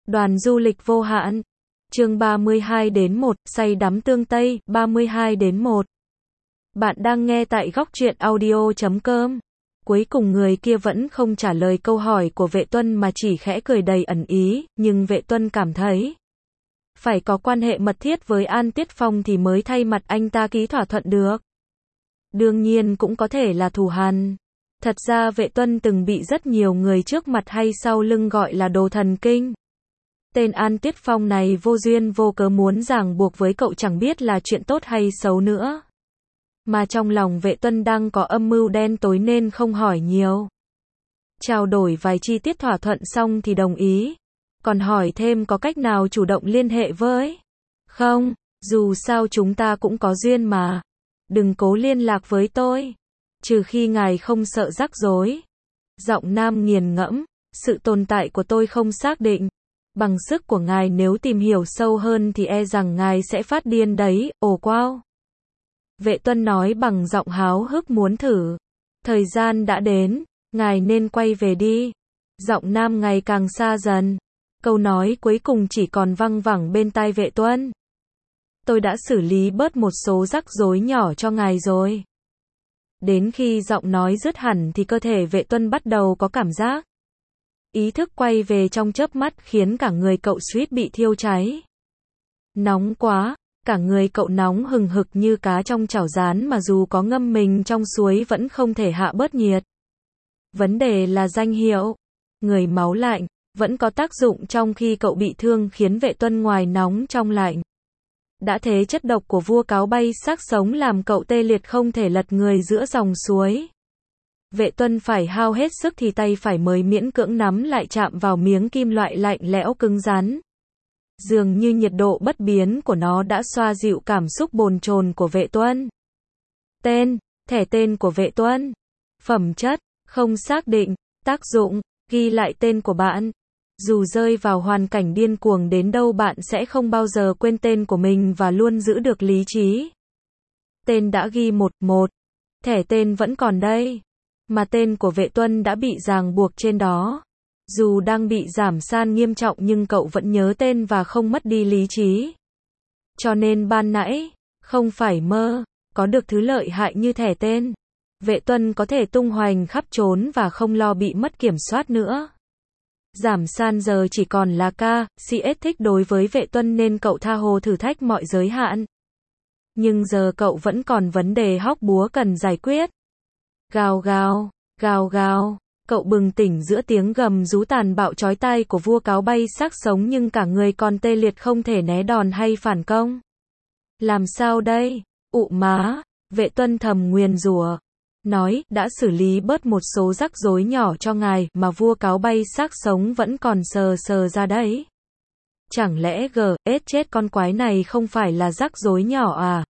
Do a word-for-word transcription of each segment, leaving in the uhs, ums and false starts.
Đoàn du lịch vô hạn. Chương ba mươi hai đến một, say đắm tương Tây, ba mươi hai đến một. Bạn đang nghe tại góc truyện audio chấm com. Cuối cùng người kia vẫn không trả lời câu hỏi của Vệ Tuân mà chỉ khẽ cười đầy ẩn ý, nhưng Vệ Tuân cảm thấy phải có quan hệ mật thiết với An Tiết Phong thì mới thay mặt anh ta ký thỏa thuận được. Đương nhiên cũng có thể là thù hằn. Thật ra Vệ Tuân từng bị rất nhiều người trước mặt hay sau lưng gọi là đồ thần kinh. Tên An Tiết Phong này vô duyên vô cớ muốn ràng buộc với cậu chẳng biết là chuyện tốt hay xấu nữa. Mà trong lòng Vệ Tuân đang có âm mưu đen tối nên không hỏi nhiều. Trao đổi vài chi tiết thỏa thuận xong thì đồng ý. Còn hỏi thêm có cách nào chủ động liên hệ với? Không, dù sao chúng ta cũng có duyên mà. Đừng cố liên lạc với tôi. Trừ khi ngài không sợ rắc rối. Giọng nam nghiền ngẫm, sự tồn tại của tôi không xác định. Bằng sức của ngài nếu tìm hiểu sâu hơn thì e rằng ngài sẽ phát điên đấy, ồ wow. Vệ Tuân nói bằng giọng háo hức muốn thử. Thời gian đã đến, ngài nên quay về đi. Giọng nam ngày càng xa dần. Câu nói cuối cùng chỉ còn văng vẳng bên tai Vệ Tuân. Tôi đã xử lý bớt một số rắc rối nhỏ cho ngài rồi. Đến khi giọng nói dứt hẳn thì cơ thể Vệ Tuân bắt đầu có cảm giác. Ý thức quay về trong chớp mắt khiến cả người cậu suýt bị thiêu cháy. Nóng quá, cả người cậu nóng hừng hực như cá trong chảo rán mà dù có ngâm mình trong suối vẫn không thể hạ bớt nhiệt. Vấn đề là danh hiệu, người máu lạnh, vẫn có tác dụng trong khi cậu bị thương khiến Vệ Tuân ngoài nóng trong lạnh. Đã thế chất độc của vua cáo bay xác sống làm cậu tê liệt không thể lật người giữa dòng suối. Vệ Tuân phải hao hết sức thì tay phải mới miễn cưỡng nắm lại chạm vào miếng kim loại lạnh lẽo cứng rắn. Dường như nhiệt độ bất biến của nó đã xoa dịu cảm xúc bồn chồn của Vệ Tuân. Tên, thẻ tên của Vệ Tuân. Phẩm chất, không xác định. Tác dụng, ghi lại tên của bạn. Dù rơi vào hoàn cảnh điên cuồng đến đâu bạn sẽ không bao giờ quên tên của mình và luôn giữ được lý trí. Tên đã ghi một một. Thẻ tên vẫn còn đây. Mà tên của Vệ Tuân đã bị ràng buộc trên đó. Dù đang bị giảm san nghiêm trọng nhưng cậu vẫn nhớ tên và không mất đi lý trí. Cho nên ban nãy, không phải mơ, có được thứ lợi hại như thẻ tên. Vệ Tuân có thể tung hoành khắp trốn và không lo bị mất kiểm soát nữa. Giảm san giờ chỉ còn là ca, xê ét thích đối với Vệ Tuân nên cậu tha hồ thử thách mọi giới hạn. Nhưng giờ cậu vẫn còn vấn đề hóc búa cần giải quyết. Gào gào, gào gào, cậu bừng tỉnh giữa tiếng gầm rú tàn bạo chói tai của vua cáo bay xác sống nhưng cả người còn tê liệt không thể né đòn hay phản công. Làm sao đây? Ụ má, Vệ Tuân thầm nguyền rủa. Nói, đã xử lý bớt một số rắc rối nhỏ cho ngài mà vua cáo bay xác sống vẫn còn sờ sờ ra đấy. Chẳng lẽ gờ ết chết con quái này không phải là rắc rối nhỏ à?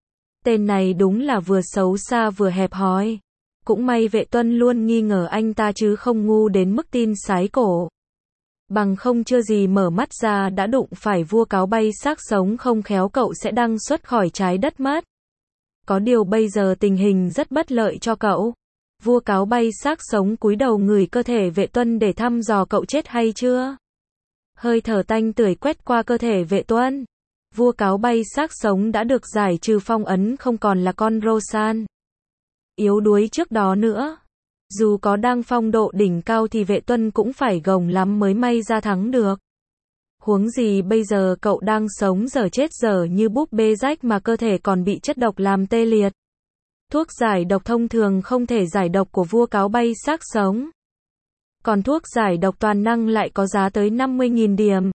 Tên này đúng là vừa xấu xa vừa hẹp hòi. Cũng may Vệ Tuân luôn nghi ngờ anh ta chứ không ngu đến mức tin sái cổ. Bằng không chưa gì mở mắt ra đã đụng phải vua cáo bay xác sống không khéo cậu sẽ đăng xuất khỏi trái đất mất. Có điều bây giờ tình hình rất bất lợi cho cậu. Vua cáo bay xác sống cúi đầu ngửi cơ thể Vệ Tuân để thăm dò cậu chết hay chưa. Hơi thở tanh tưởi quét qua cơ thể Vệ Tuân. Vua cáo bay xác sống đã được giải trừ phong ấn không còn là con Rosan yếu đuối trước đó nữa. Dù có đang phong độ đỉnh cao thì Vệ Tuân cũng phải gồng lắm mới may ra thắng được. Huống gì bây giờ cậu đang sống dở chết dở như búp bê rách mà cơ thể còn bị chất độc làm tê liệt. Thuốc giải độc thông thường không thể giải độc của vua cáo bay xác sống. Còn thuốc giải độc toàn năng lại có giá tới năm mươi nghìn điểm.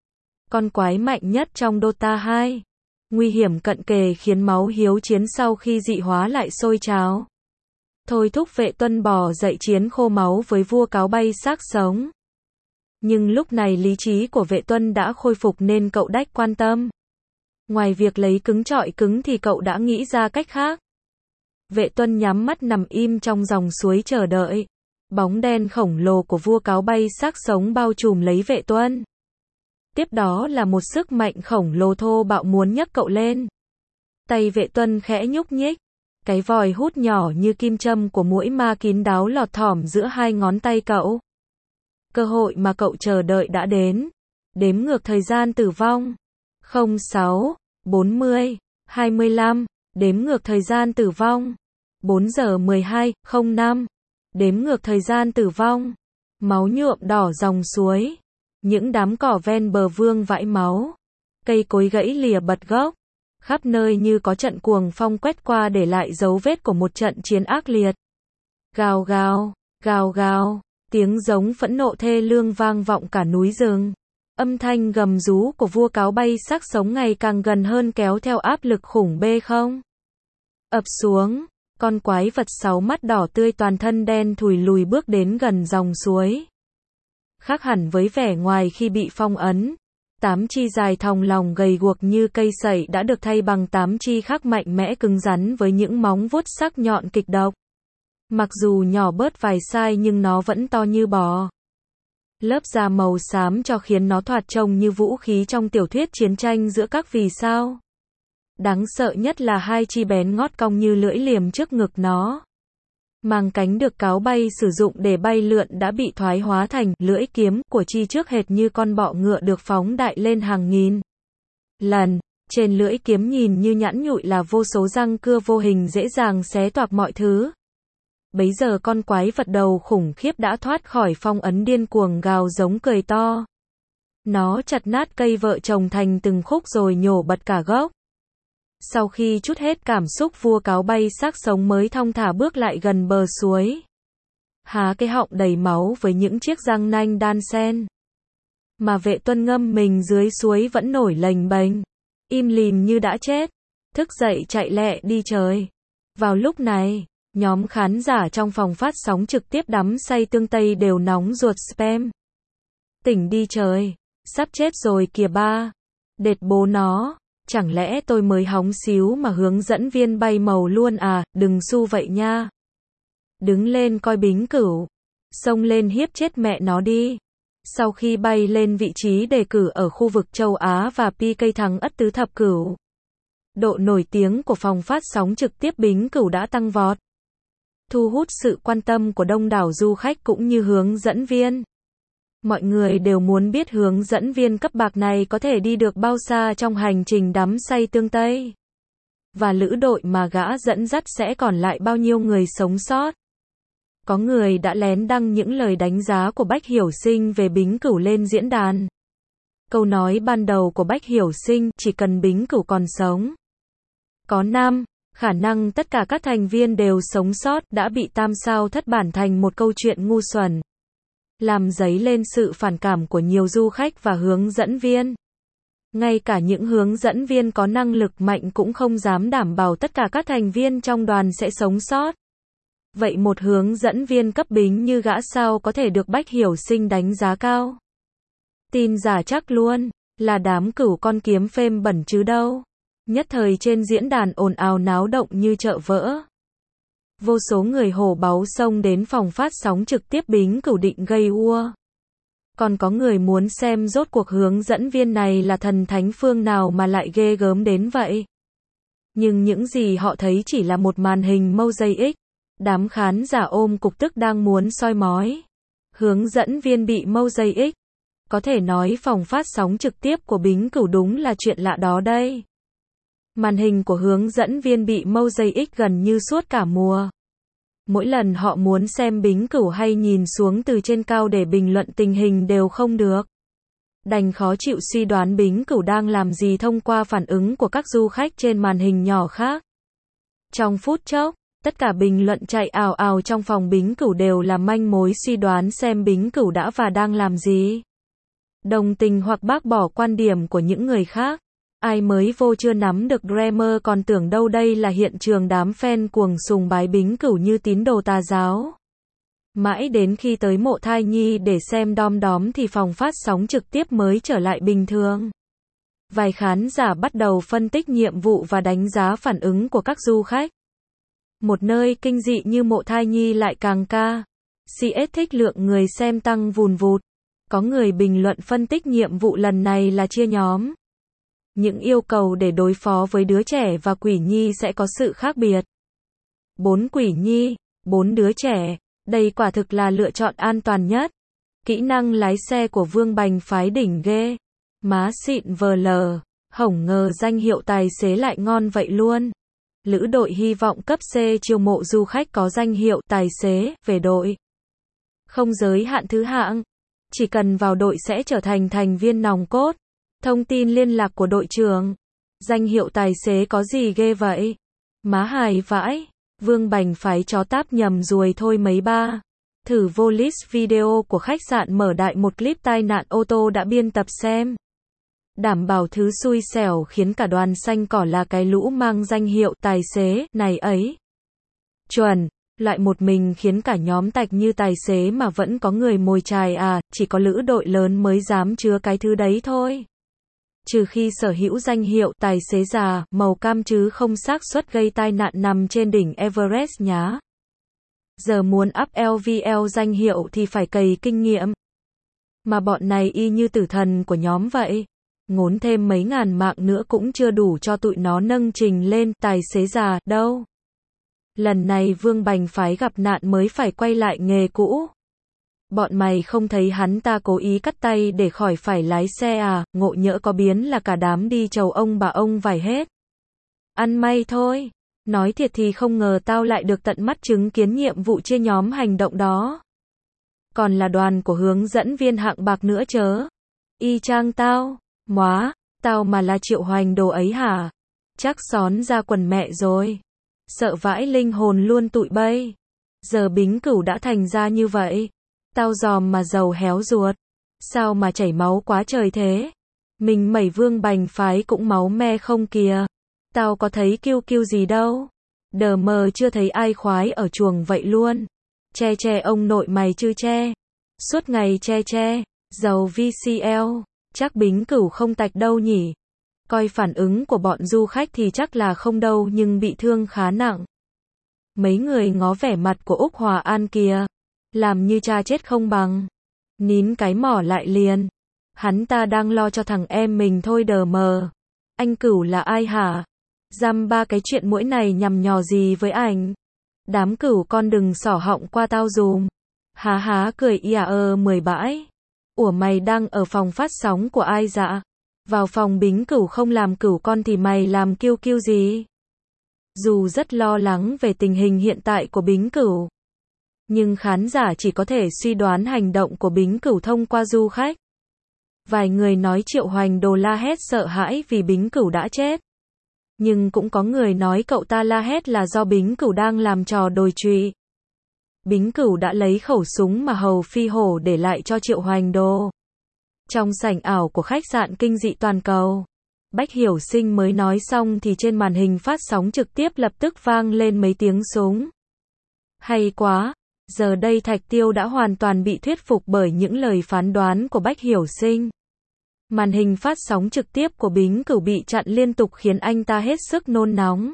Con quái mạnh nhất trong Dota hai. Nguy hiểm cận kề khiến máu hiếu chiến sau khi dị hóa lại sôi trào. Thôi thúc Vệ Tuân bò dậy chiến khô máu với vua cáo bay xác sống. Nhưng lúc này lý trí của Vệ Tuân đã khôi phục nên cậu đách quan tâm. Ngoài việc lấy cứng trọi cứng thì cậu đã nghĩ ra cách khác. Vệ Tuân nhắm mắt nằm im trong dòng suối chờ đợi. Bóng đen khổng lồ của vua cáo bay xác sống bao trùm lấy Vệ Tuân. Tiếp đó là một sức mạnh khổng lồ thô bạo muốn nhấc cậu lên. Tay Vệ Tuân khẽ nhúc nhích. Cái vòi hút nhỏ như kim châm của muỗi ma kín đáo lọt thỏm giữa hai ngón tay cậu. Cơ hội mà cậu chờ đợi đã đến. Đếm ngược thời gian tử vong. không sáu, bốn mươi, hai mươi lăm. Đếm ngược thời gian tử vong. bốn giờ mười hai, không năm. Đếm ngược thời gian tử vong. Máu nhuộm đỏ dòng suối. Những đám cỏ ven bờ vương vãi máu. Cây cối gãy lìa bật gốc. Khắp nơi như có trận cuồng phong quét qua để lại dấu vết của một trận chiến ác liệt. Gào gào, gào gào, tiếng giống phẫn nộ thê lương vang vọng cả núi rừng. Âm thanh gầm rú của vua cáo bay xác sống ngày càng gần hơn kéo theo áp lực khủng bê không. Ập xuống, con quái vật sáu mắt đỏ tươi toàn thân đen thùi lùi bước đến gần dòng suối. Khác hẳn với vẻ ngoài khi bị phong ấn, tám chi dài thòng lòng gầy guộc như cây sậy đã được thay bằng tám chi khác mạnh mẽ cứng rắn với những móng vuốt sắc nhọn kịch độc. Mặc dù nhỏ bớt vài size nhưng nó vẫn to như bò. Lớp da màu xám cho khiến nó thoạt trông như vũ khí trong tiểu thuyết chiến tranh giữa các vì sao. Đáng sợ nhất là hai chi bén ngót cong như lưỡi liềm trước ngực nó. Màng cánh được cáo bay sử dụng để bay lượn đã bị thoái hóa thành lưỡi kiếm của chi trước hệt như con bọ ngựa được phóng đại lên hàng nghìn lần. Trên lưỡi kiếm nhìn như nhẵn nhụi là vô số răng cưa vô hình dễ dàng xé toạc mọi thứ. Bấy giờ con quái vật đầu khủng khiếp đã thoát khỏi phong ấn điên cuồng gào giống cười to. Nó chặt nát cây vợ chồng thành từng khúc rồi nhổ bật cả gốc. Sau khi trút hết cảm xúc vua cáo bay xác sống mới thong thả bước lại gần bờ suối. Há cái họng đầy máu với những chiếc răng nanh đan xen. Mà vệ tuân ngâm mình dưới suối vẫn nổi lềnh bềnh. Im lìm như đã chết. Thức dậy chạy lẹ đi trời. Vào lúc này, nhóm khán giả trong phòng phát sóng trực tiếp đắm say tương Tây đều nóng ruột spam. Tỉnh đi trời. Sắp chết rồi kìa ba. Đệt bố nó. Chẳng lẽ tôi mới hóng xíu mà hướng dẫn viên bay màu luôn à, đừng su vậy nha. Đứng lên coi Bính Cửu. Xông lên hiếp chết mẹ nó đi. Sau khi bay lên vị trí đề cử ở khu vực châu Á và pê ca thắng ất tứ thập cửu, độ nổi tiếng của phòng phát sóng trực tiếp Bính Cửu đã tăng vọt. Thu hút sự quan tâm của đông đảo du khách cũng như hướng dẫn viên. Mọi người đều muốn biết hướng dẫn viên cấp bạc này có thể đi được bao xa trong hành trình đắm say tương Tây. Và lữ đội mà gã dẫn dắt sẽ còn lại bao nhiêu người sống sót. Có người đã lén đăng những lời đánh giá của Bách Hiểu Sinh về Bính Cửu lên diễn đàn. Câu nói ban đầu của Bách Hiểu Sinh, chỉ cần Bính Cửu còn sống. Có năm, khả năng tất cả các thành viên đều sống sót đã bị tam sao thất bản thành một câu chuyện ngu xuẩn. Làm dấy lên sự phản cảm của nhiều du khách và hướng dẫn viên. Ngay cả những hướng dẫn viên có năng lực mạnh cũng không dám đảm bảo tất cả các thành viên trong đoàn sẽ sống sót. Vậy một hướng dẫn viên cấp Bính như gã sao có thể được Bách Hiểu Sinh đánh giá cao? Tin giả chắc luôn, là đám cửu con kiếm phêm bẩn chứ đâu. Nhất thời trên diễn đàn ồn ào náo động như chợ vỡ. Vô số người hổ báu xông đến phòng phát sóng trực tiếp Bính Cửu định gây ua. Còn có người muốn xem rốt cuộc hướng dẫn viên này là thần thánh phương nào mà lại ghê gớm đến vậy. Nhưng những gì họ thấy chỉ là một màn hình mosaic. Đám khán giả ôm cục tức đang muốn soi mói. Hướng dẫn viên bị mosaic. Có thể nói phòng phát sóng trực tiếp của Bính Cửu đúng là chuyện lạ đó đây. Màn hình của hướng dẫn viên bị mosaic gần như suốt cả mùa. Mỗi lần họ muốn xem Bính Cửu hay nhìn xuống từ trên cao để bình luận tình hình đều không được. Đành khó chịu suy đoán Bính Cửu đang làm gì thông qua phản ứng của các du khách trên màn hình nhỏ khác. Trong phút chốc, tất cả bình luận chạy ào ào trong phòng Bính Cửu đều là manh mối suy đoán xem Bính Cửu đã và đang làm gì. Đồng tình hoặc bác bỏ quan điểm của những người khác. Ai mới vô chưa nắm được grammar còn tưởng đâu đây là hiện trường đám fan cuồng sùng bái Bính Cửu như tín đồ tà giáo. Mãi đến khi tới mộ thai nhi để xem đom đóm thì phòng phát sóng trực tiếp mới trở lại bình thường. Vài khán giả bắt đầu phân tích nhiệm vụ và đánh giá phản ứng của các du khách. Một nơi kinh dị như mộ thai nhi lại càng ca. xê ét thích lượng người xem tăng vùn vụt. Có người bình luận phân tích nhiệm vụ lần này là chia nhóm. Những yêu cầu để đối phó với đứa trẻ và quỷ nhi sẽ có sự khác biệt. Bốn quỷ nhi, bốn đứa trẻ, đây quả thực là lựa chọn an toàn nhất. Kỹ năng lái xe của Vương Bành phái đỉnh ghê. Má xịn vờ lờ, hổng ngờ danh hiệu tài xế lại ngon vậy luôn. Lữ đội hy vọng cấp C chiêu mộ du khách có danh hiệu tài xế về đội. Không giới hạn thứ hạng, chỉ cần vào đội sẽ trở thành thành viên nòng cốt. Thông tin liên lạc của đội trưởng. Danh hiệu tài xế có gì ghê vậy? Má hài vãi, Vương Bành phái chó táp nhầm ruồi thôi mấy ba. Thử vô list video của khách sạn mở đại một clip tai nạn ô tô đã biên tập xem. Đảm bảo thứ xui xẻo khiến cả đoàn xanh cỏ là cái lũ mang danh hiệu tài xế này ấy. Chuẩn, lại một mình khiến cả nhóm tạch như tài xế mà vẫn có người mồi chài à, chỉ có lữ đội lớn mới dám chứa cái thứ đấy thôi. Trừ khi sở hữu danh hiệu tài xế già, màu cam chứ không xác suất gây tai nạn nằm trên đỉnh Everest nhá. Giờ muốn up lờ vê lờ danh hiệu thì phải cày kinh nghiệm. Mà bọn này y như tử thần của nhóm vậy. Ngốn thêm mấy ngàn mạng nữa cũng chưa đủ cho tụi nó nâng trình lên tài xế già đâu. Lần này Vương Bành phái gặp nạn mới phải quay lại nghề cũ. Bọn mày không thấy hắn ta cố ý cắt tay để khỏi phải lái xe à, ngộ nhỡ có biến là cả đám đi chầu ông bà ông vải hết. Ăn may thôi. Nói thiệt thì không ngờ tao lại được tận mắt chứng kiến nhiệm vụ chia nhóm hành động đó. Còn là đoàn của hướng dẫn viên hạng bạc nữa chớ. Y chang tao. Móa, tao mà là Triệu Hoành Đồ ấy hả? Chắc xón ra quần mẹ rồi. Sợ vãi linh hồn luôn tụi bay. Giờ Bính Cửu đã thành ra như vậy. Tao dòm mà dầu héo ruột. Sao mà chảy máu quá trời thế? Mình mẩy Vương Bành phái cũng máu me không kìa. Tao có thấy kiêu kiêu gì đâu. Đờ mờ chưa thấy ai khoái ở chuồng vậy luôn. Che che ông nội mày chứ che. Suốt ngày che che. Dầu vê xê lờ. Chắc Bính Cửu không tạch đâu nhỉ. Coi phản ứng của bọn du khách thì chắc là không đâu nhưng bị thương khá nặng. Mấy người ngó vẻ mặt của Úc Hòa An kìa. Làm như cha chết không bằng. Nín cái mỏ lại liền. Hắn ta đang lo cho thằng em mình thôi đờ mờ. Anh Cửu là ai hả? Dăm ba cái chuyện mỗi này nhằm nhò gì với ảnh. Đám Cửu con đừng xỏ họng qua tao dùm. Há há cười ia ơ mười bãi. Ủa mày đang ở phòng phát sóng của ai dạ? Vào phòng Bính Cửu không làm Cửu con thì mày làm kiêu kiêu gì? Dù rất lo lắng về tình hình hiện tại của Bính Cửu, nhưng khán giả chỉ có thể suy đoán hành động của Bính Cửu thông qua du khách. Vài người nói Triệu Hoành Đồ la hét sợ hãi vì Bính Cửu đã chết. Nhưng cũng có người nói cậu ta la hét là do Bính Cửu đang làm trò đồi trụy. Bính Cửu đã lấy khẩu súng mà hầu phi hổ để lại cho Triệu Hoành Đồ. Trong sảnh ảo của khách sạn kinh dị toàn cầu, Bách Hiểu Sinh mới nói xong thì trên màn hình phát sóng trực tiếp lập tức vang lên mấy tiếng súng. Hay quá, giờ đây Thạch Tiêu đã hoàn toàn bị thuyết phục bởi những lời phán đoán của Bách Hiểu Sinh. Màn hình phát sóng trực tiếp của Bính Cửu bị chặn liên tục khiến anh ta hết sức nôn nóng.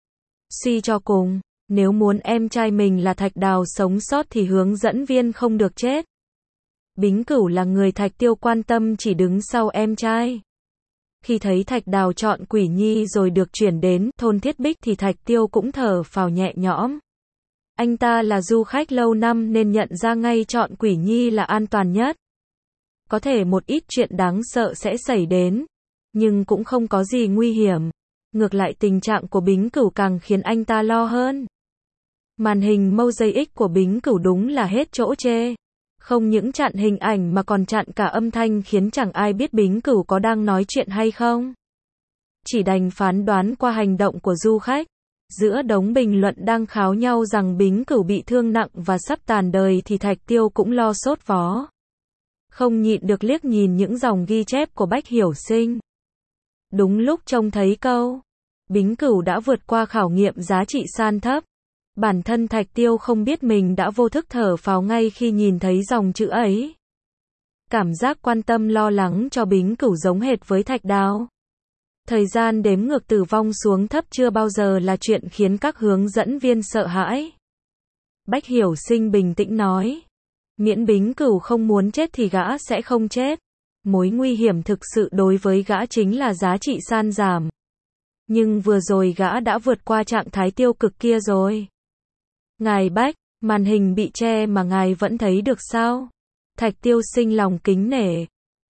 Suy cho cùng, nếu muốn em trai mình là Thạch Đào sống sót thì hướng dẫn viên không được chết. Bính Cửu là người Thạch Tiêu quan tâm chỉ đứng sau em trai. Khi thấy Thạch Đào chọn Quỷ Nhi rồi được chuyển đến thôn Thiết Bích thì Thạch Tiêu cũng thở phào nhẹ nhõm. Anh ta là du khách lâu năm nên nhận ra ngay chọn Quỷ Nhi là an toàn nhất. Có thể một ít chuyện đáng sợ sẽ xảy đến, nhưng cũng không có gì nguy hiểm. Ngược lại tình trạng của Bính Cửu càng khiến anh ta lo hơn. Màn hình mosaic của Bính Cửu đúng là hết chỗ chê. Không những chặn hình ảnh mà còn chặn cả âm thanh khiến chẳng ai biết Bính Cửu có đang nói chuyện hay không. Chỉ đành phán đoán qua hành động của du khách. Giữa đống bình luận đang kháo nhau rằng Bính Cửu bị thương nặng và sắp tàn đời thì Thạch Tiêu cũng lo sốt vó. Không nhịn được liếc nhìn những dòng ghi chép của Bách Hiểu Sinh. Đúng lúc trông thấy câu Bính Cửu đã vượt qua khảo nghiệm giá trị san thấp. Bản thân Thạch Tiêu không biết mình đã vô thức thở phào ngay khi nhìn thấy dòng chữ ấy. Cảm giác quan tâm lo lắng cho Bính Cửu giống hệt với Thạch Đào. Thời gian đếm ngược tử vong xuống thấp chưa bao giờ là chuyện khiến các hướng dẫn viên sợ hãi. Bách Hiểu Sinh bình tĩnh nói. Miễn Bính Cửu không muốn chết thì gã sẽ không chết. Mối nguy hiểm thực sự đối với gã chính là giá trị san giảm. Nhưng vừa rồi gã đã vượt qua trạng thái tiêu cực kia rồi. Ngài Bách, màn hình bị che mà ngài vẫn thấy được sao? Thạch Tiêu sinh lòng kính nể.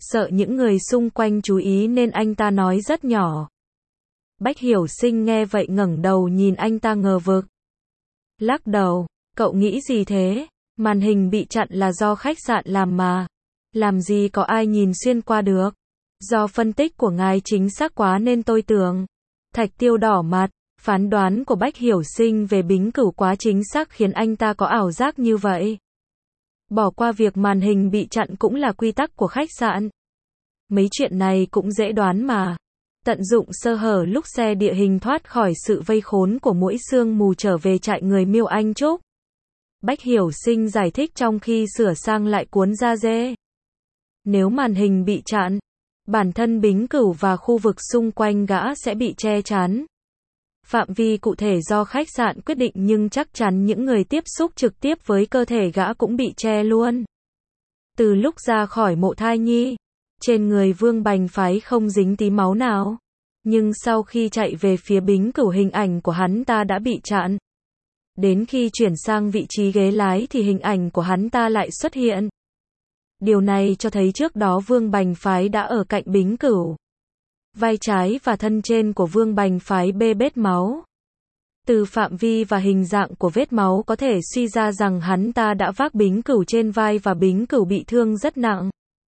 Sợ những người xung quanh chú ý nên anh ta nói rất nhỏ. Bách Hiểu Sinh nghe vậy ngẩng đầu nhìn anh ta ngờ vực. Lắc đầu, cậu nghĩ gì thế? Màn hình bị chặn là do khách sạn làm mà. Làm gì có ai nhìn xuyên qua được. Do phân tích của ngài chính xác quá nên tôi tưởng. Thạch Tiêu đỏ mặt, phán đoán của Bách Hiểu Sinh về Bính Cửu quá chính xác khiến anh ta có ảo giác như vậy. Bỏ qua việc màn hình bị chặn cũng là quy tắc của khách sạn. Mấy chuyện này cũng dễ đoán mà. Tận dụng sơ hở lúc xe địa hình thoát khỏi sự vây khốn của mũi sương mù trở về trại người Miêu Anh Trúc. Bách Hiểu Sinh giải thích trong khi sửa sang lại cuốn da dê. Nếu màn hình bị chặn, bản thân Bính Cửu và khu vực xung quanh gã sẽ bị che chắn. Phạm vi cụ thể do khách sạn quyết định nhưng chắc chắn những người tiếp xúc trực tiếp với cơ thể gã cũng bị che luôn. Từ lúc ra khỏi mộ thai nhi, trên người Vương Bành Phái không dính tí máu nào. Nhưng sau khi chạy về phía Bính Cửu hình ảnh của hắn ta đã bị chặn. Đến khi chuyển sang vị trí ghế lái thì hình ảnh của hắn ta lại xuất hiện. Điều này cho thấy trước đó Vương Bành Phái đã ở cạnh Bính Cửu. Vai trái và thân trên của Vương Bành Phái bê bết máu. Từ phạm vi và hình dạng của vết máu có thể suy ra rằng hắn ta đã vác Bính Cửu trên vai và Bính Cửu bị thương rất nặng.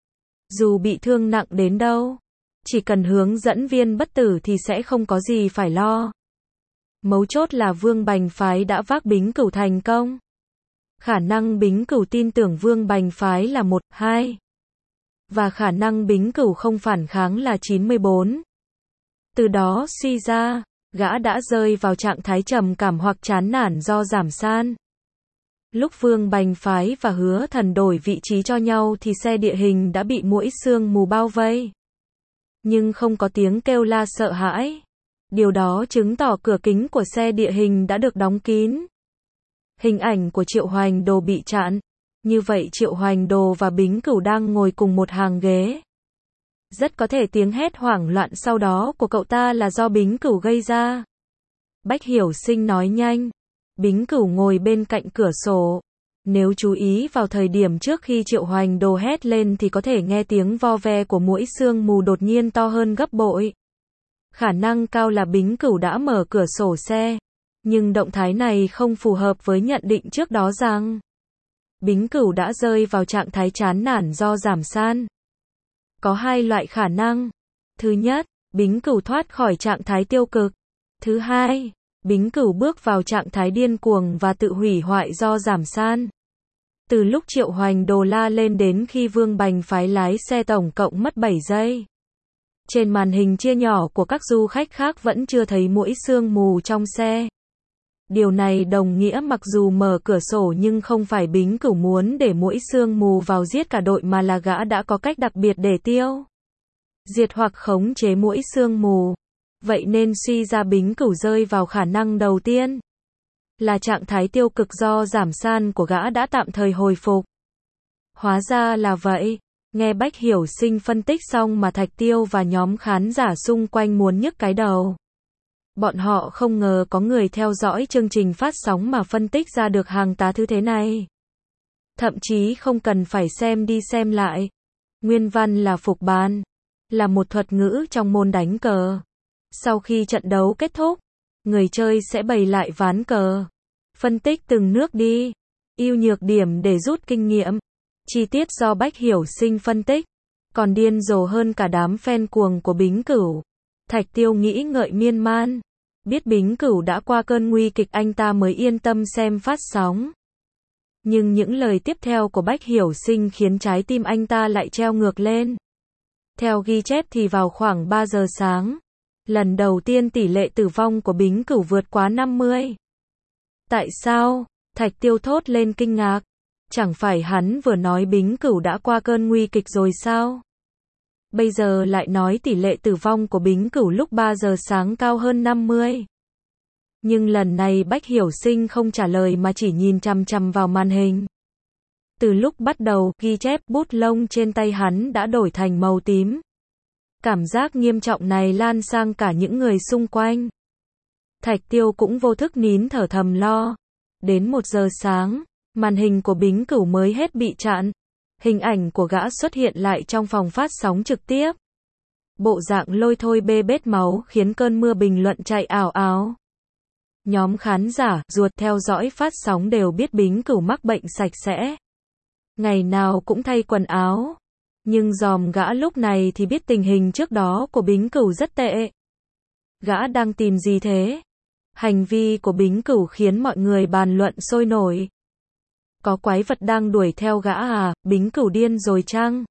Dù bị thương nặng đến đâu, chỉ cần hướng dẫn viên bất tử thì sẽ không có gì phải lo. Mấu chốt là Vương Bành Phái đã vác Bính Cửu thành công. Khả năng Bính Cửu tin tưởng Vương Bành Phái là một, hai. Và khả năng Bính Cửu không phản kháng là chín mươi bốn. Từ đó suy ra, gã đã rơi vào trạng thái trầm cảm hoặc chán nản do giảm san. Lúc Vương Bành Phái và Hứa Thần đổi vị trí cho nhau thì xe địa hình đã bị muỗi sương mù bao vây. Nhưng không có tiếng kêu la sợ hãi. Điều đó chứng tỏ cửa kính của xe địa hình đã được đóng kín. Hình ảnh của Triệu Hoành Đồ bị chặn. Như vậy Triệu Hoành Đồ và Bính Cửu đang ngồi cùng một hàng ghế. Rất có thể tiếng hét hoảng loạn sau đó của cậu ta là do Bính Cửu gây ra. Bách Hiểu Sinh nói nhanh. Bính Cửu ngồi bên cạnh cửa sổ. Nếu chú ý vào thời điểm trước khi Triệu Hoành Đồ hét lên thì có thể nghe tiếng vo ve của muỗi sương mù đột nhiên to hơn gấp bội. Khả năng cao là Bính Cửu đã mở cửa sổ xe. Nhưng động thái này không phù hợp với nhận định trước đó rằng Bính Cửu đã rơi vào trạng thái chán nản do giảm san. Có hai loại khả năng. Thứ nhất, Bính Cửu thoát khỏi trạng thái tiêu cực. Thứ hai, Bính Cửu bước vào trạng thái điên cuồng và tự hủy hoại do giảm san. Từ lúc Triệu Hoành Đồ la lên đến khi Vương Bành Phái lái xe tổng cộng mất bảy giây. Trên màn hình chia nhỏ của các du khách khác vẫn chưa thấy muỗi sương mù trong xe. Điều này đồng nghĩa mặc dù mở cửa sổ nhưng không phải Bính Cửu muốn để muỗi sương mù vào giết cả đội mà là gã đã có cách đặc biệt để tiêu diệt hoặc khống chế muỗi sương mù. Vậy nên suy ra Bính Cửu rơi vào khả năng đầu tiên là trạng thái tiêu cực do giảm san của gã đã tạm thời hồi phục. Hóa ra là vậy. Nghe Bách Hiểu Sinh phân tích xong mà Thạch Tiêu và nhóm khán giả xung quanh muốn nhức cái đầu. Bọn họ không ngờ có người theo dõi chương trình phát sóng mà phân tích ra được hàng tá thứ thế này. Thậm chí không cần phải xem đi xem lại. Nguyên văn là phục bàn, là một thuật ngữ trong môn đánh cờ. Sau khi trận đấu kết thúc, người chơi sẽ bày lại ván cờ, phân tích từng nước đi, ưu nhược điểm để rút kinh nghiệm. Chi tiết do Bách Hiểu Sinh phân tích, còn điên rồ hơn cả đám fan cuồng của Bính Cửu. Thạch Tiêu nghĩ ngợi miên man, biết Bính Cửu đã qua cơn nguy kịch anh ta mới yên tâm xem phát sóng. Nhưng những lời tiếp theo của Bách Hiểu Sinh khiến trái tim anh ta lại treo ngược lên. Theo ghi chép thì vào khoảng ba giờ sáng, lần đầu tiên tỷ lệ tử vong của Bính Cửu vượt quá năm mươi. Tại sao? Thạch Tiêu thốt lên kinh ngạc. Chẳng phải hắn vừa nói Bính Cửu đã qua cơn nguy kịch rồi sao? Bây giờ lại nói tỷ lệ tử vong của Bính Cửu lúc ba giờ sáng cao hơn năm mươi. Nhưng lần này Bách Hiểu Sinh không trả lời mà chỉ nhìn chằm chằm vào màn hình. Từ lúc bắt đầu, ghi chép bút lông trên tay hắn đã đổi thành màu tím. Cảm giác nghiêm trọng này lan sang cả những người xung quanh. Thạch Tiêu cũng vô thức nín thở thầm lo. Đến một giờ sáng, màn hình của Bính Cửu mới hết bị chặn. Hình ảnh của gã xuất hiện lại trong phòng phát sóng trực tiếp. Bộ dạng lôi thôi bê bết máu khiến cơn mưa bình luận chạy ào ào. Nhóm khán giả, ruột theo dõi phát sóng đều biết Bính Cửu mắc bệnh sạch sẽ. Ngày nào cũng thay quần áo. Nhưng dòm gã lúc này thì biết tình hình trước đó của Bính Cửu rất tệ. Gã đang tìm gì thế? Hành vi của Bính Cửu khiến mọi người bàn luận sôi nổi. Có quái vật đang đuổi theo gã à, Bính Cửu điên rồi chăng?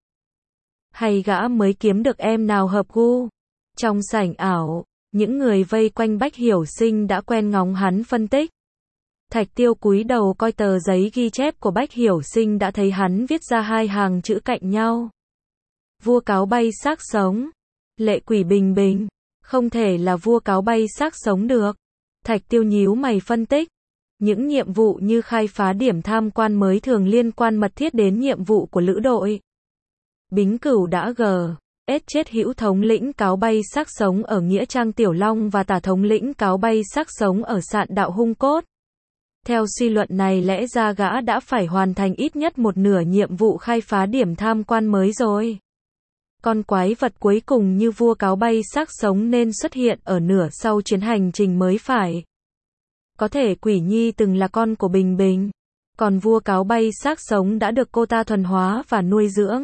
Hay gã mới kiếm được em nào hợp gu? Trong sảnh ảo, những người vây quanh Bách Hiểu Sinh đã quen ngóng hắn phân tích. Thạch Tiêu cúi đầu coi tờ giấy ghi chép của Bách Hiểu Sinh đã thấy hắn viết ra hai hàng chữ cạnh nhau. Vua cáo bay xác sống. Lệ quỷ bình bình. Không thể là vua cáo bay xác sống được. Thạch Tiêu nhíu mày phân tích. Những nhiệm vụ như khai phá điểm tham quan mới thường liên quan mật thiết đến nhiệm vụ của lữ đội. Bính Cửu đã gờ ết chết hữu thống lĩnh cáo bay xác sống ở Nghĩa Trang Tiểu Long và tả thống lĩnh cáo bay xác sống ở Sạn Đạo Hung Cốt. Theo suy luận này lẽ ra gã đã phải hoàn thành ít nhất một nửa nhiệm vụ khai phá điểm tham quan mới rồi. Con quái vật cuối cùng như vua cáo bay xác sống nên xuất hiện ở nửa sau chuyến hành trình mới phải. Có thể Quỷ Nhi từng là con của Bình Bình, còn vua cáo bay xác sống đã được cô ta thuần hóa và nuôi dưỡng.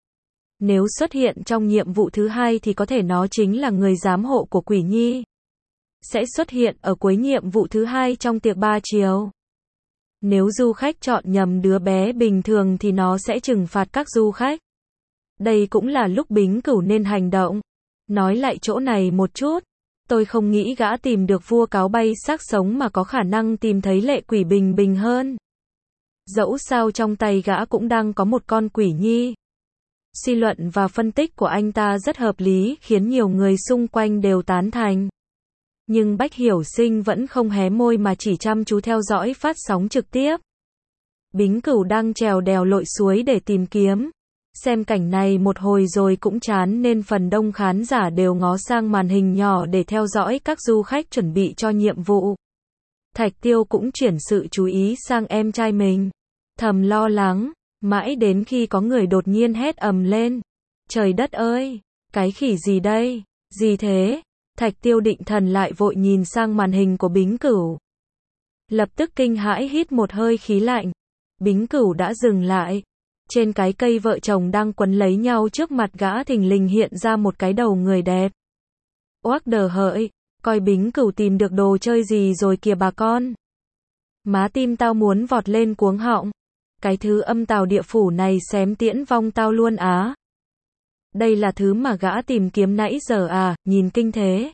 Nếu xuất hiện trong nhiệm vụ thứ hai thì có thể nó chính là người giám hộ của Quỷ Nhi. Sẽ xuất hiện ở cuối nhiệm vụ thứ hai trong tiệc ba chiều. Nếu du khách chọn nhầm đứa bé bình thường thì nó sẽ trừng phạt các du khách. Đây cũng là lúc Bính Cửu nên hành động. Nói lại chỗ này một chút. Tôi không nghĩ gã tìm được vua cáo bay xác sống mà có khả năng tìm thấy lệ quỷ bình bình hơn. Dẫu sao trong tay gã cũng đang có một con Quỷ Nhi. Suy luận và phân tích của anh ta rất hợp lý khiến nhiều người xung quanh đều tán thành. Nhưng Bách Hiểu Sinh vẫn không hé môi mà chỉ chăm chú theo dõi phát sóng trực tiếp. Bính Cửu đang trèo đèo lội suối để tìm kiếm. Xem cảnh này một hồi rồi cũng chán nên phần đông khán giả đều ngó sang màn hình nhỏ để theo dõi các du khách chuẩn bị cho nhiệm vụ. Thạch Tiêu cũng chuyển sự chú ý sang em trai mình. Thầm lo lắng, mãi đến khi có người đột nhiên hét ầm lên. Trời đất ơi, cái khỉ gì đây, gì thế? Thạch Tiêu định thần lại vội nhìn sang màn hình của Bính Cửu. Lập tức kinh hãi hít một hơi khí lạnh. Bính Cửu đã dừng lại. Trên cái cây vợ chồng đang quấn lấy nhau trước mặt gã thình lình hiện ra một cái đầu người đẹp. Oác đờ hỡi, coi Bính Cửu tìm được đồ chơi gì rồi kìa bà con. Má tim tao muốn vọt lên cuống họng. Cái thứ âm tào địa phủ này xém tiễn vong tao luôn á. Đây là thứ mà gã tìm kiếm nãy giờ à, nhìn kinh thế.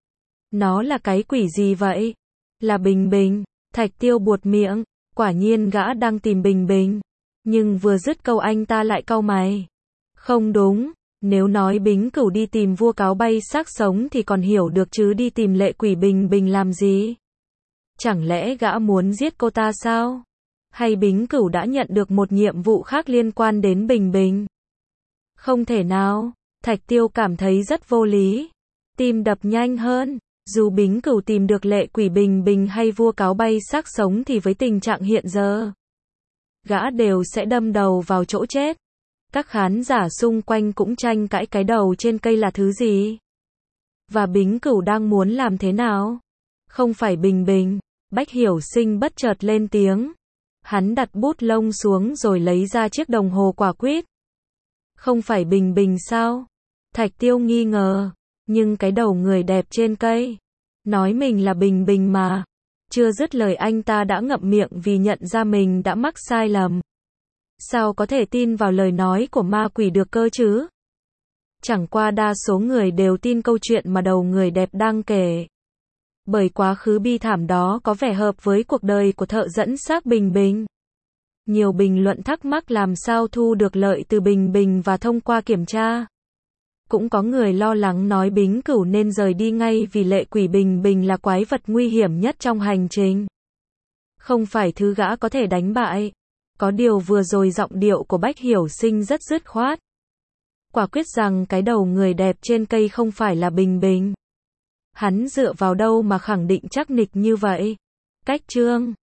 Nó là cái quỷ gì vậy? Là Bình Bình. Thạch Tiêu buột miệng, quả nhiên gã đang tìm Bình Bình. Nhưng vừa dứt câu anh ta lại cau mày. Không đúng, nếu nói Bính Cửu đi tìm vua cáo bay xác sống thì còn hiểu được chứ đi tìm lệ quỷ Bình Bình làm gì? Chẳng lẽ gã muốn giết cô ta sao? Hay Bính Cửu đã nhận được một nhiệm vụ khác liên quan đến Bình Bình? Không thể nào, Thạch Tiêu cảm thấy rất vô lý. Tim đập nhanh hơn, dù Bính Cửu tìm được lệ quỷ Bình Bình hay vua cáo bay xác sống thì với tình trạng hiện giờ, gã đều sẽ đâm đầu vào chỗ chết. Các khán giả xung quanh cũng tranh cãi cái đầu trên cây là thứ gì. Và Bính Cửu đang muốn làm thế nào? Không phải Bình Bình. Bách Hiểu Sinh bất chợt lên tiếng. Hắn đặt bút lông xuống rồi lấy ra chiếc đồng hồ quả quýt. Không phải Bình Bình sao? Thạch Tiêu nghi ngờ. Nhưng cái đầu người đẹp trên cây nói mình là Bình Bình mà. Chưa dứt lời anh ta đã ngậm miệng vì nhận ra mình đã mắc sai lầm. Sao có thể tin vào lời nói của ma quỷ được cơ chứ? Chẳng qua đa số người đều tin câu chuyện mà đầu người đẹp đang kể. Bởi quá khứ bi thảm đó có vẻ hợp với cuộc đời của thợ dẫn xác Bình Bình. Nhiều bình luận thắc mắc làm sao thu được lợi từ Bình Bình và thông qua kiểm tra. Cũng có người lo lắng nói Bính Cửu nên rời đi ngay vì lệ quỷ Bình Bình là quái vật nguy hiểm nhất trong hành trình. Không phải thứ gã có thể đánh bại. Có điều vừa rồi giọng điệu của Bách Hiểu Sinh rất dứt khoát. Quả quyết rằng cái đầu người đẹp trên cây không phải là Bình Bình. Hắn dựa vào đâu mà khẳng định chắc nịch như vậy? Cách chương